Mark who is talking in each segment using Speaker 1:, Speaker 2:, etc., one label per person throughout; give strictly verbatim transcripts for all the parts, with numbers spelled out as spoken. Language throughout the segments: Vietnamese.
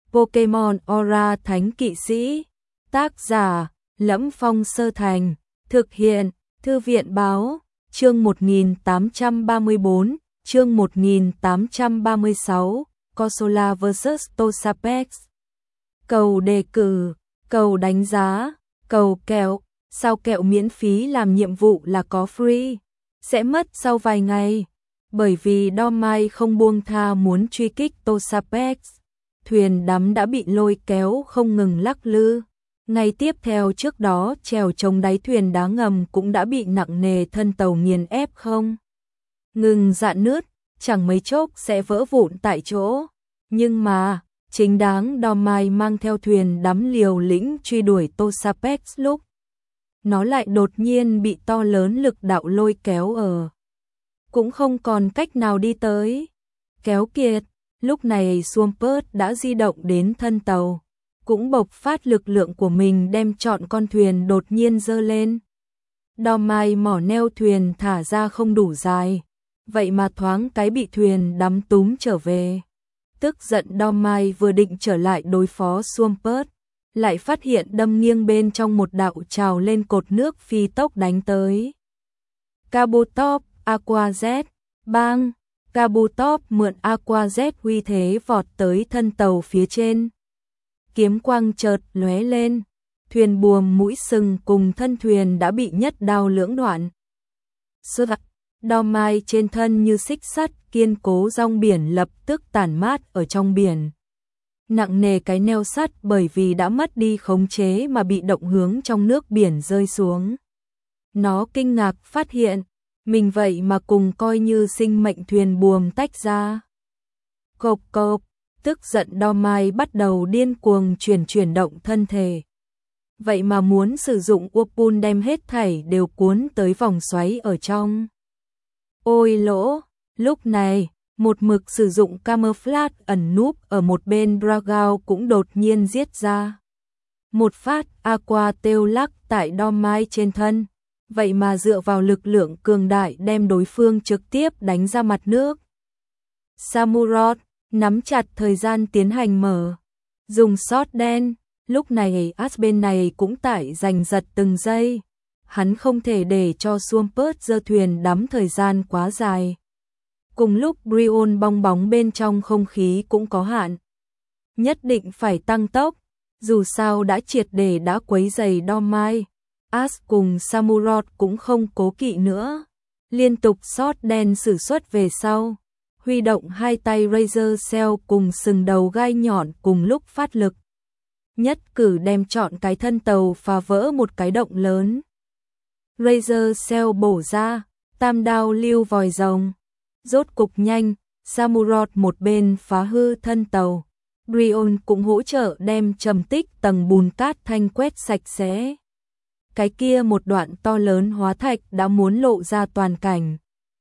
Speaker 1: Pokemon Aura Thánh Kỵ Sĩ. Tác giả: Lẫm Phong Sơ Thành. Thực hiện: Thư viện báo. Chương một nghìn tám trăm ba mươi tư, chương một nghìn tám trăm ba mươi sáu, Corsola versus. Toxapex. Cầu đề cử, cầu đánh giá, cầu kẹo. Sao kẹo miễn phí làm nhiệm vụ là có free, sẽ mất sau vài ngày. Bởi vì Dormai không buông tha muốn truy kích Toxapex, thuyền đắm đã bị lôi kéo không ngừng lắc lư. Ngày tiếp theo trước đó trèo chống đáy thuyền đá ngầm cũng đã bị nặng nề thân tàu nghiền ép không ngừng rạn nứt, chẳng mấy chốc sẽ vỡ vụn tại chỗ. Nhưng mà, chính đáng Dormai mang theo thuyền đắm liều lĩnh truy đuổi Toxapex lúc nó lại đột nhiên bị to lớn lực đạo lôi kéo ở. Cũng không còn cách nào đi tới. Kéo kiệt, lúc này Swampert đã di động đến thân tàu, cũng bộc phát lực lượng của mình đem trọn con thuyền đột nhiên dơ lên. Dormai mỏ neo thuyền thả ra không đủ dài, vậy mà thoáng cái bị thuyền đắm túm trở về. Tức giận Dormai vừa định trở lại đối phó Swampert, lại phát hiện đâm nghiêng bên trong một đạo trào lên cột nước phi tốc đánh tới. Kabutops, Aqua Jet, bang! Kabutops mượn Aqua Jet uy thế vọt tới thân tàu phía trên. Kiếm quang chợt lóe lên, thuyền buồm mũi sừng cùng thân thuyền đã bị nhất đao lưỡng đoạn. Sút, Dormai trên thân như xích sắt kiên cố rong biển lập tức tản mát ở trong biển. Nặng nề cái neo sắt bởi vì đã mất đi khống chế mà bị động hướng trong nước biển rơi xuống. Nó kinh ngạc phát hiện, mình vậy mà cùng coi như sinh mệnh thuyền buồm tách ra. Cộp cộp, tức giận Dormai bắt đầu điên cuồng chuyển chuyển động thân thể. Vậy mà muốn sử dụng Whirlpool đem hết thảy đều cuốn tới vòng xoáy ở trong. Ôi lỗ, lúc này, một mực sử dụng camouflage ẩn núp ở một bên Dragao cũng đột nhiên giết ra. Một phát Aqua Tail lắc tại Dormai trên thân, vậy mà dựa vào lực lượng cường đại đem đối phương trực tiếp đánh ra mặt nước. Samurott nắm chặt thời gian tiến hành mở, dùng shot đen, lúc này Ash bên này cũng tại giành giật từng giây. Hắn không thể để cho Swampert giơ thuyền đắm thời gian quá dài. Cùng lúc Brion bong bóng bên trong không khí cũng có hạn. Nhất định phải tăng tốc, dù sao đã triệt để đã quấy rầy Dormai. Ash cùng Samurott cũng không cố kỵ nữa. Liên tục shot đen sử xuất về sau. Huy động hai tay Razor Shell cùng sừng đầu gai nhọn cùng lúc phát lực. Nhất cử đem trọn cái thân tàu phá vỡ một cái động lớn. Razor Shell bổ ra, tam đao lưu vòi rồng. Rốt cục nhanh, Samurott một bên phá hư thân tàu. Brion cũng hỗ trợ đem trầm tích tầng bùn cát thanh quét sạch sẽ. Cái kia một đoạn to lớn hóa thạch đã muốn lộ ra toàn cảnh.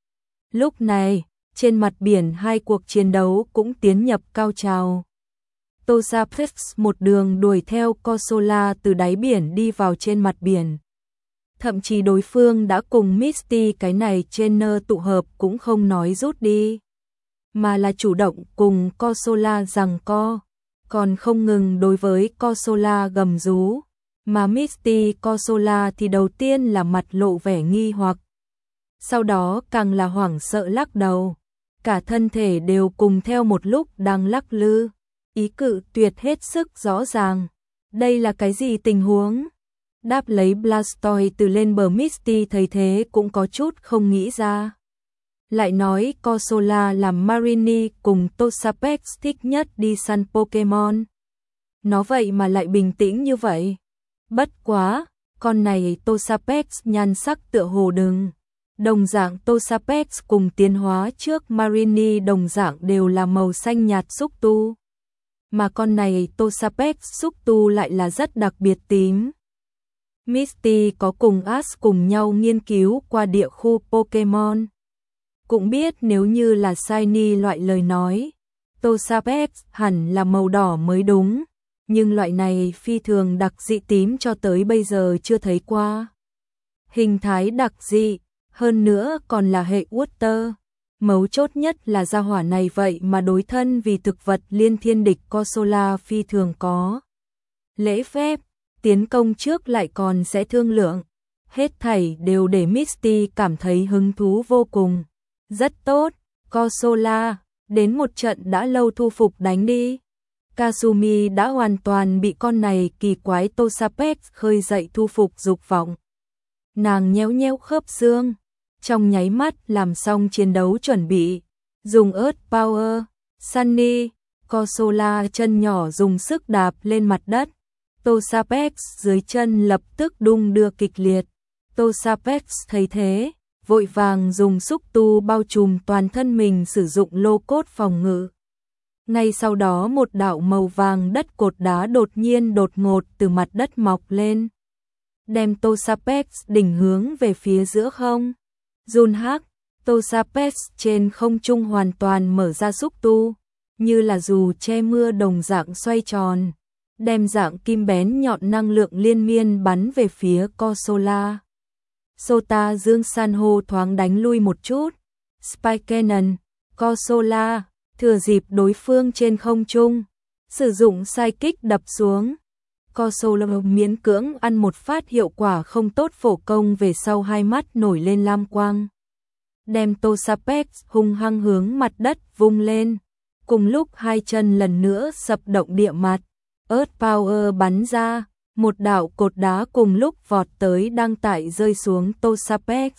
Speaker 1: Lúc này, trên mặt biển hai cuộc chiến đấu cũng tiến nhập cao trào. Toxapex một đường đuổi theo Corsola từ đáy biển đi vào trên mặt biển. Thậm chí đối phương đã cùng Misty cái này trên nơ tụ hợp cũng không nói rút đi, mà là chủ động cùng Corsola giằng co, còn không ngừng đối với Corsola gầm rú, mà Misty Corsola thì đầu tiên là mặt lộ vẻ nghi hoặc, sau đó càng là hoảng sợ lắc đầu, cả thân thể đều cùng theo một lúc đang lắc lư, ý cự tuyệt hết sức rõ ràng. Đây là cái gì tình huống? Đáp lấy Blastoise từ lên bờ Misty thấy thế cũng có chút không nghĩ ra. Lại nói Corsola làm Marini cùng Toxapex thích nhất đi săn Pokemon. Nó vậy mà lại bình tĩnh như vậy. Bất quá, con này Toxapex nhan sắc tựa hồ đừng. Đồng dạng Toxapex cùng tiến hóa trước Marini đồng dạng đều là màu xanh nhạt xúc tu. Mà con này Toxapex xúc tu lại là rất đặc biệt tím. Misty có cùng Ash cùng nhau nghiên cứu qua địa khu Pokemon. Cũng biết nếu như là shiny loại lời nói, Toxapex hẳn là màu đỏ mới đúng, nhưng loại này phi thường đặc dị tím cho tới bây giờ chưa thấy qua. Hình thái đặc dị, hơn nữa còn là hệ Water. Mấu chốt nhất là gia hỏa này vậy mà đối thân vì thực vật liên thiên địch Corsola phi thường có lễ phép, tiến công trước lại còn sẽ thương lượng. Hết thảy đều để Misty cảm thấy hứng thú vô cùng. Rất tốt, Corsola, đến một trận đã lâu thu phục đánh đi. Kasumi đã hoàn toàn bị con này kỳ quái Tosapex khơi dậy thu phục dục vọng. Nàng nhéo nhéo khớp xương, trong nháy mắt làm xong chiến đấu chuẩn bị, dùng Earth Power. Sunny, Corsola chân nhỏ dùng sức đạp lên mặt đất. Tosapex dưới chân lập tức đung đưa kịch liệt. Tosapex thấy thế, vội vàng dùng xúc tu bao trùm toàn thân mình, sử dụng lô cốt phòng ngự. Ngay sau đó một đạo màu vàng đất cột đá đột nhiên đột ngột từ mặt đất mọc lên, đem Tosapex đỉnh hướng về phía giữa không. Junhak, Tosapex trên không trung hoàn toàn mở ra xúc tu, như là dù che mưa đồng dạng xoay tròn, đem dạng kim bén nhọn năng lượng liên miên bắn về phía Corsola. Sota Dương San hô thoáng đánh lui một chút. Spike Cannon, Corsola thừa dịp đối phương trên không trung, sử dụng sai kích đập xuống. Corsola miễn cưỡng ăn một phát, hiệu quả không tốt, phổ công về sau hai mắt nổi lên lam quang, đem Tosapex hung hăng hướng mặt đất vung lên. Cùng lúc hai chân lần nữa sập động địa mặt, Earth Power bắn ra, một đạo cột đá cùng lúc vọt tới đang tại rơi xuống Tosapex.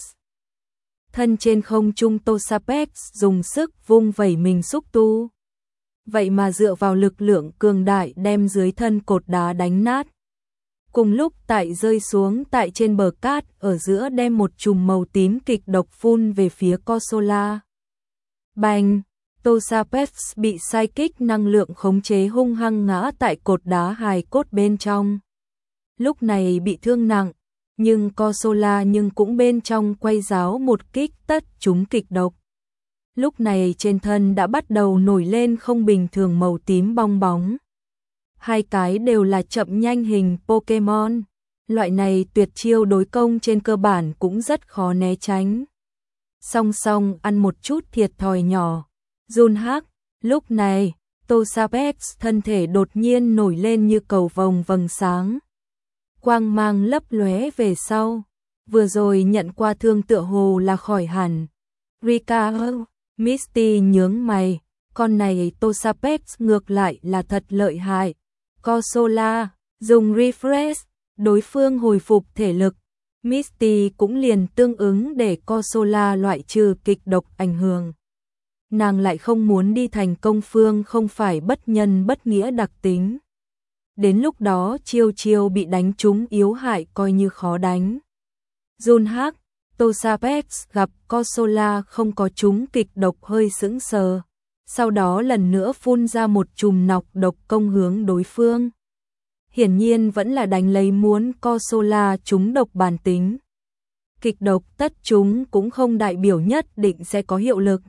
Speaker 1: Thân trên không trung Tosapex dùng sức vung vẩy mình xúc tu, vậy mà dựa vào lực lượng cường đại đem dưới thân cột đá đánh nát. Cùng lúc tại rơi xuống tại trên bờ cát ở giữa, đem một chùm màu tím kịch độc phun về phía Corsola. Bành! Tosapex bị sai kích năng lượng khống chế hung hăng ngã tại cột đá hài cốt bên trong. Lúc này bị thương nặng, nhưng Corsola nhưng cũng bên trong quay giáo một kích tất trúng kịch độc. Lúc này trên thân đã bắt đầu nổi lên không bình thường màu tím bong bóng. Hai cái đều là chậm nhanh hình Pokemon. Loại này tuyệt chiêu đối công trên cơ bản cũng rất khó né tránh. Song song ăn một chút thiệt thòi nhỏ. Junhak, lúc này, Tosapex thân thể đột nhiên nổi lên như cầu vồng vầng sáng. Quang mang lấp lóe về sau, vừa rồi nhận qua thương tựa hồ là khỏi hẳn. Rika, Misty nhướng mày, con này Tosapex ngược lại là thật lợi hại. Corsola, dùng refresh, đối phương hồi phục thể lực. Misty cũng liền tương ứng để Corsola loại trừ kịch độc ảnh hưởng. Nàng lại không muốn đi thành công phương không phải bất nhân bất nghĩa đặc tính. Đến lúc đó chiêu chiêu bị đánh trúng yếu hại coi như khó đánh. Junhak, Tosapex gặp Corsola không có trúng kịch độc hơi sững sờ. Sau đó lần nữa phun ra một chùm nọc độc công hướng đối phương. Hiển nhiên vẫn là đánh lấy muốn Corsola trúng độc bản tính. Kịch độc tất trúng cũng không đại biểu nhất định sẽ có hiệu lực.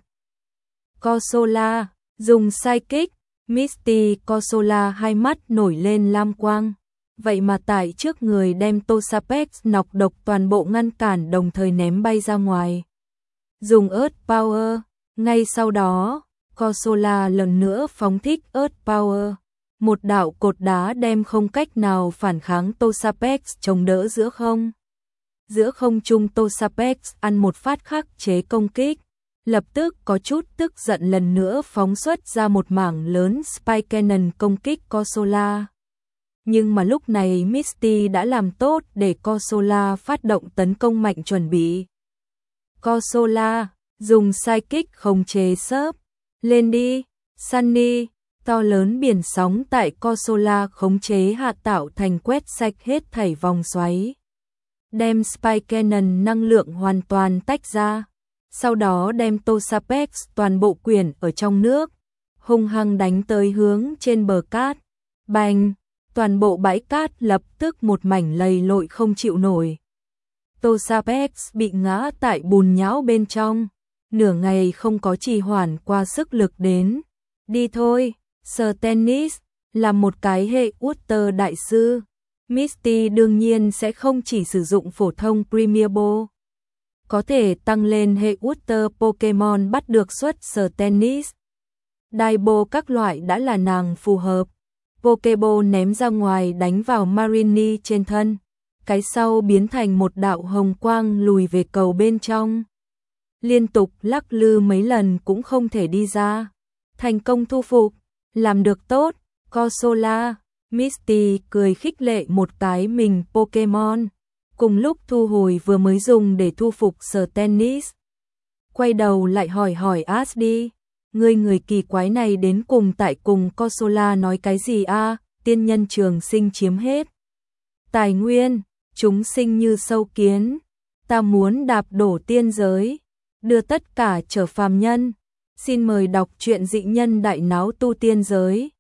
Speaker 1: Corsola, dùng sai kích, Misty Corsola hai mắt nổi lên lam quang. Vậy mà tại trước người đem Tosapex nọc độc toàn bộ ngăn cản, đồng thời ném bay ra ngoài. Dùng Earth Power, ngay sau đó, Corsola lần nữa phóng thích Earth Power. Một đạo cột đá đem không cách nào phản kháng Tosapex chống đỡ giữa không. Giữa không trung Tosapex ăn một phát khắc chế công kích. Lập tức có chút tức giận, lần nữa phóng xuất ra một mảng lớn Spike Cannon công kích Corsola. Nhưng mà lúc này Misty đã làm tốt để Corsola phát động tấn công mạnh chuẩn bị. Corsola, dùng sai kích khống chế sớp. Lên đi, Sunny, to lớn biển sóng tại Corsola khống chế hạ tạo thành quét sạch hết thảy vòng xoáy. Đem Spike Cannon năng lượng hoàn toàn tách ra. Sau đó đem Tosapex toàn bộ quyển ở trong nước, hung hăng đánh tới hướng trên bờ cát. Bành, toàn bộ bãi cát lập tức một mảnh lầy lội không chịu nổi. Tosapex bị ngã tại bùn nhão bên trong, nửa ngày không có trì hoãn qua sức lực đến. Đi thôi, Sir Tennis, là một cái hệ Water đại sư. Misty đương nhiên sẽ không chỉ sử dụng phổ thông Premier Ball. có thể tăng lên hệ Water Pokemon bắt được xuất sở tennis. Daibo các loại đã là nàng phù hợp. Pokeball ném ra ngoài đánh vào Marini trên thân. Cái sau biến thành một đạo hồng quang lùi về cầu bên trong. Liên tục lắc lư mấy lần cũng không thể đi ra. Thành công thu phục. Làm được tốt. Corsola. Misty cười khích lệ một cái mình Pokemon. Cùng lúc thu hồi vừa mới dùng để thu phục sở tennis. Quay đầu lại hỏi hỏi Ash đi. Người người kỳ quái này đến cùng tại cùng Corsola nói cái gì a? Tiên nhân trường sinh chiếm hết tài nguyên, chúng sinh như sâu kiến, ta muốn đạp đổ tiên giới, đưa tất cả trở phàm nhân. Xin mời đọc truyện Dị nhân đại náo tu tiên giới.